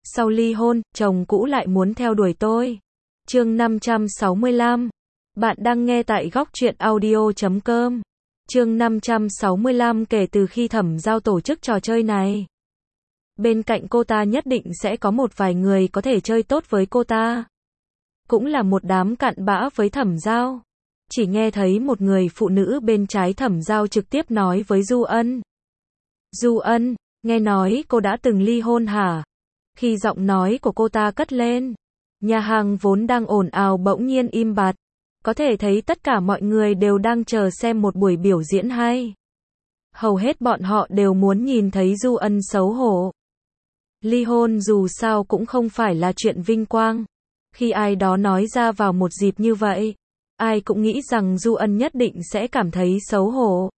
Sau ly hôn, chồng cũ lại muốn theo đuổi tôi. Chương 565. Bạn đang nghe tại góc truyện audio.com. Chương 565. Kể từ khi Thẩm Giao tổ chức trò chơi này, bên cạnh cô ta nhất định sẽ có một vài người có thể chơi tốt với cô ta. Cũng là một đám cặn bã với Thẩm Giao. Chỉ nghe thấy một người phụ nữ bên trái Thẩm Giao trực tiếp nói với Du Ân. Du Ân, nghe nói cô đã từng ly hôn hả? Khi giọng nói của cô ta cất lên, nhà hàng vốn đang ồn ào bỗng nhiên im bặt. Có thể thấy tất cả mọi người đều đang chờ xem một buổi biểu diễn hay. Hầu hết bọn họ đều muốn nhìn thấy Du Ân xấu hổ. Ly hôn dù sao cũng không phải là chuyện vinh quang. Khi ai đó nói ra vào một dịp như vậy, ai cũng nghĩ rằng Du Ân nhất định sẽ cảm thấy xấu hổ.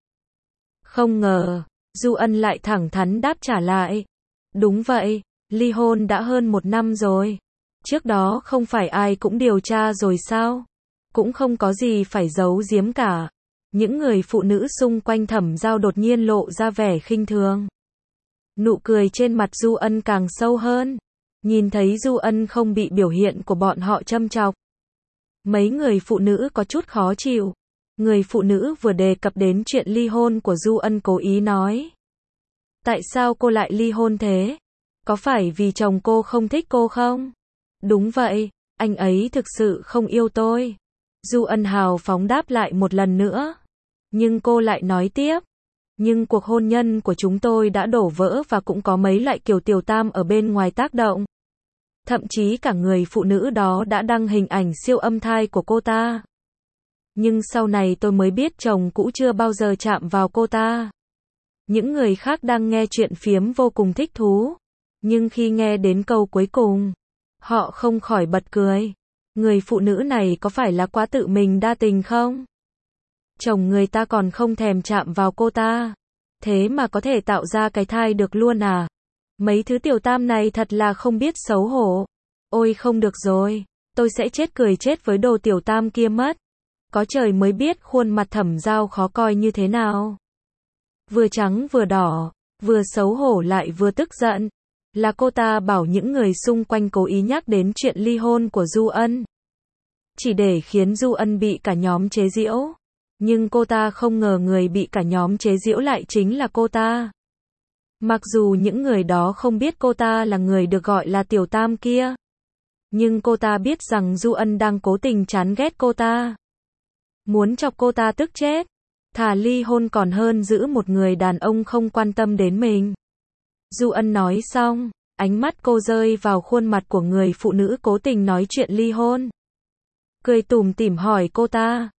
Không ngờ, Du Ân lại thẳng thắn đáp trả lại. Đúng vậy, ly hôn đã hơn 1 năm rồi. Trước đó không phải ai cũng điều tra rồi sao? Cũng không có gì phải giấu giếm cả. Những người phụ nữ xung quanh Thẩm Giao đột nhiên lộ ra vẻ khinh thường. Nụ cười trên mặt Du Ân càng sâu hơn. Nhìn thấy Du Ân không bị biểu hiện của bọn họ châm chọc, mấy người phụ nữ có chút khó chịu. Người phụ nữ vừa đề cập đến chuyện ly hôn của Du Ân cố ý nói. Tại sao cô lại ly hôn thế? Có phải vì chồng cô không thích cô không? Đúng vậy, anh ấy thực sự không yêu tôi. Du Ân hào phóng đáp lại một lần nữa. Nhưng cô lại nói tiếp. Nhưng cuộc hôn nhân của chúng tôi đã đổ vỡ và cũng có mấy loại kiểu tiểu tam ở bên ngoài tác động. Thậm chí cả người phụ nữ đó đã đăng hình ảnh siêu âm thai của cô ta. Nhưng sau này tôi mới biết chồng cũ chưa bao giờ chạm vào cô ta. Những người khác đang nghe chuyện phiếm vô cùng thích thú. Nhưng khi nghe đến câu cuối cùng, họ không khỏi bật cười. Người phụ nữ này có phải là quá tự mình đa tình không? Chồng người ta còn không thèm chạm vào cô ta. Thế mà có thể tạo ra cái thai được luôn à? Mấy thứ tiểu tam này thật là không biết xấu hổ. Ôi không được rồi, tôi sẽ chết cười chết với đồ tiểu tam kia mất. Có trời mới biết khuôn mặt Thẩm Giao khó coi như thế nào. Vừa trắng vừa đỏ, vừa xấu hổ lại vừa tức giận. Là cô ta bảo những người xung quanh cố ý nhắc đến chuyện ly hôn của Du Ân. Chỉ để khiến Du Ân bị cả nhóm chế giễu. Nhưng cô ta không ngờ người bị cả nhóm chế giễu lại chính là cô ta. Mặc dù những người đó không biết cô ta là người được gọi là tiểu tam kia. Nhưng cô ta biết rằng Du Ân đang cố tình chán ghét cô ta. Muốn chọc cô ta tức chết. Thà ly hôn còn hơn giữ một người đàn ông không quan tâm đến mình. Du Ân nói xong, ánh mắt cô rơi vào khuôn mặt của người phụ nữ cố tình nói chuyện ly hôn. Cười tủm tỉm hỏi cô ta.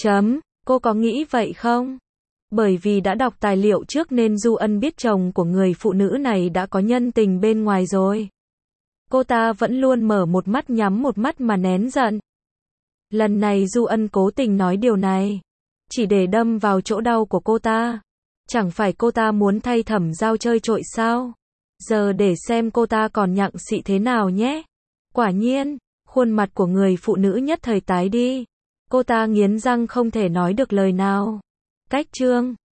Cô có nghĩ vậy không? Bởi vì đã đọc tài liệu trước nên Du Ân biết chồng của người phụ nữ này đã có nhân tình bên ngoài rồi. Cô ta vẫn luôn mở một mắt nhắm một mắt mà nén giận. Lần này Du Ân cố tình nói điều này, chỉ để đâm vào chỗ đau của cô ta. Chẳng phải cô ta muốn thay Thẩm Giao chơi trội sao? Giờ để xem cô ta còn nhặng xị thế nào nhé. Quả nhiên, khuôn mặt của người phụ nữ nhất thời tái đi. Cô ta nghiến răng không thể nói được lời nào. Cách chương